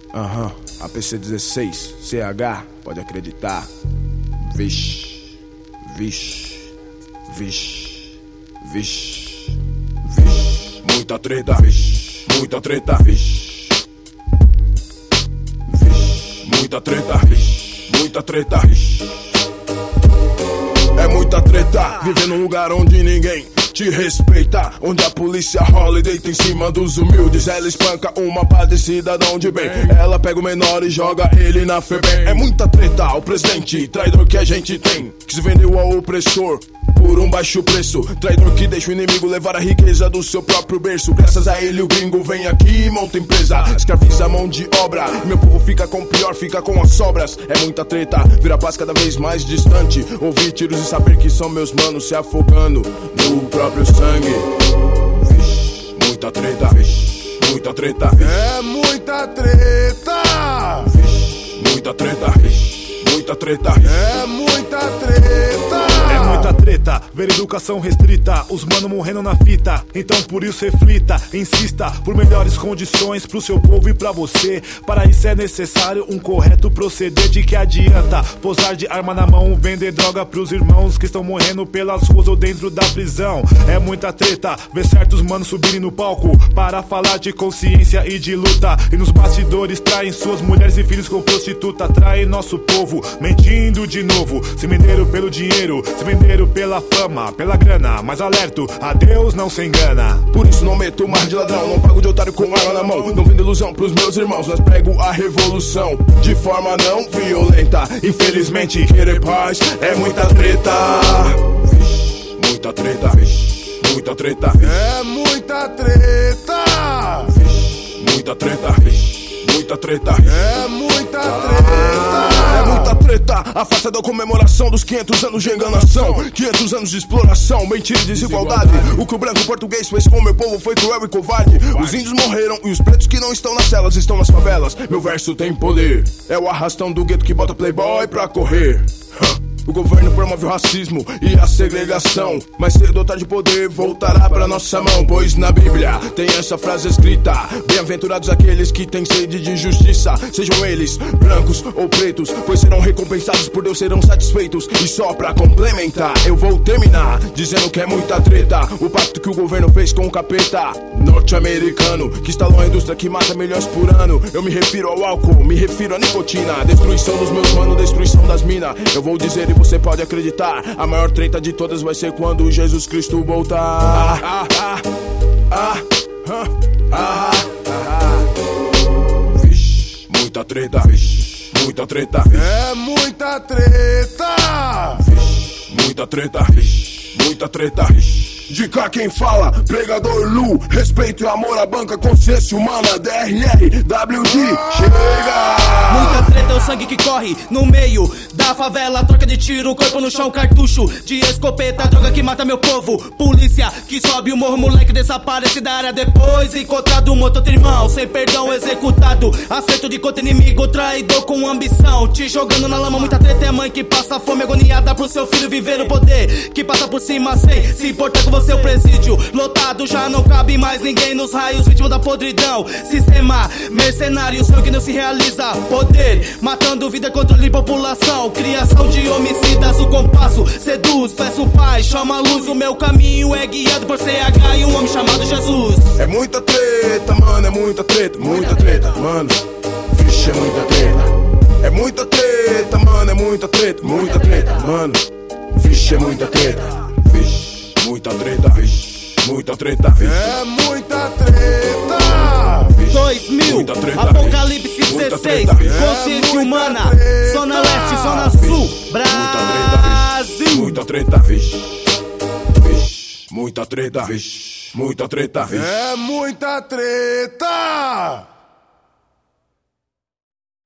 APC 16, CH, pode acreditar. Vixe, vixe, vixe, vixe, vixe. Muita treta, vixe, muita treta, vixe, vixe. Muita treta, vixe, muita treta, vixe. É muita treta, viver num lugar onde ninguém te respeita, onde a polícia rola e deita em cima dos humildes. Ela espanca uma pá de cidadão de bem. Ela pega o menor e joga ele na FEBEM. É muita treta, o presidente, traidor que a gente tem, que se vendeu ao opressor por um baixo preço. Traidor que deixa o inimigo levar a riqueza do seu próprio berço. Graças a ele o gringo vem aqui e monta empresa, escraviza a mão de obra. Meu povo fica com o pior, fica com as sobras. É muita treta, vira paz cada vez mais distante. Ouvir tiros e saber que são meus manos se afogando no próprio sangue. Vixe, muita treta, vixe, muita treta, vixe. É muita treta, vixe, muita treta, vixe, muita treta, vixe. É muita treta. É muita treta, ver educação restrita, os mano morrendo na fita. Então por isso reflita, insista por melhores condições pro seu povo e pra você. Para isso é necessário um correto proceder. De que adianta posar de arma na mão, vender droga pros irmãos que estão morrendo pelas ruas ou dentro da prisão. É muita treta, ver certos manos subirem no palco para falar de consciência e de luta, e nos bastidores traem suas mulheres e filhos com prostituta. Traem nosso povo, mentindo de novo, se venderam pelo dinheiro, se venderam pela fama, pela grana. Mas alerto, a Deus não se engana. Por isso não meto mais de ladrão, não pago de otário com arma na mão. Não vendo ilusão pros meus irmãos, nós prego a revolução de forma não violenta. Infelizmente querer paz é muita treta, vixe, muita treta, vixe, muita treta, vixe. É muita treta, vixe, muita treta, vixe, muita treta, vixe. É muita treta. É muita treta, a farsa da comemoração dos 500 anos de enganação, 500 anos de exploração, mentira e desigualdade. O que o branco português fez com o meu povo foi cruel e covarde. Os índios morreram e os pretos que não estão nas celas estão nas favelas. Meu verso tem poder, é o arrastão do gueto que bota playboy pra correr. O governo promove o racismo e a segregação, mas cedo ou tarde o poder voltará pra nossa mão. Pois na Bíblia tem essa frase escrita: bem-aventurados aqueles que têm sede de justiça, sejam eles brancos ou pretos, pois serão recompensados por Deus, serão satisfeitos. E só pra complementar, eu vou terminar dizendo que é muita treta o pacto que o governo fez com o capeta norte-americano, que instalou a indústria que mata milhões por ano. Eu me refiro ao álcool, me refiro à nicotina, destruição dos meus manos, destruição das minas. Eu vou dizer e você pode acreditar, a maior treta de todas vai ser quando Jesus Cristo voltar. Vixe, muita treta, vixe, muita treta, vixe. É muita treta, vixe, muita treta, vixe, muita treta, vixe. De cá quem fala, pregador Lu, respeito e amor à banca, consciência humana, DRR, WD, chega! Muita treta é o sangue que corre no meio da favela, troca de tiro, corpo no chão, cartucho de escopeta, droga que mata meu povo, polícia que sobe o morro, moleque desaparece da área depois encontrado morto, outro irmão, sem perdão executado, acerto de contra inimigo, traidor com ambição, te jogando na lama. Muita treta é a mãe que passa fome, agoniada pro seu filho viver o poder, que passa por cima sem se importar com você. O presídio lotado, já não cabe mais ninguém nos raios, vítima da podridão, sistema mercenário, sonho que não se realiza, poder matando vida, controle de população, criação de homicidas, o compasso seduz, peço paz, chama a luz, o meu caminho é guiado por CH e um homem chamado Jesus. É muita treta, mano, é muita treta, mano, vixe, é muita treta. É muita treta, mano, é muita treta, mano, vixe, é muita treta, vixe. Muita treta, vixe, muita treta, vixe. É muita treta, vixe, 2000, muita treta, Apocalipse 16, consciência humana, Zona Leste, Zona Sul, Brasil. Muita treta, vixe, vixe, muita treta, vixe, muita treta, vixe. É muita treta.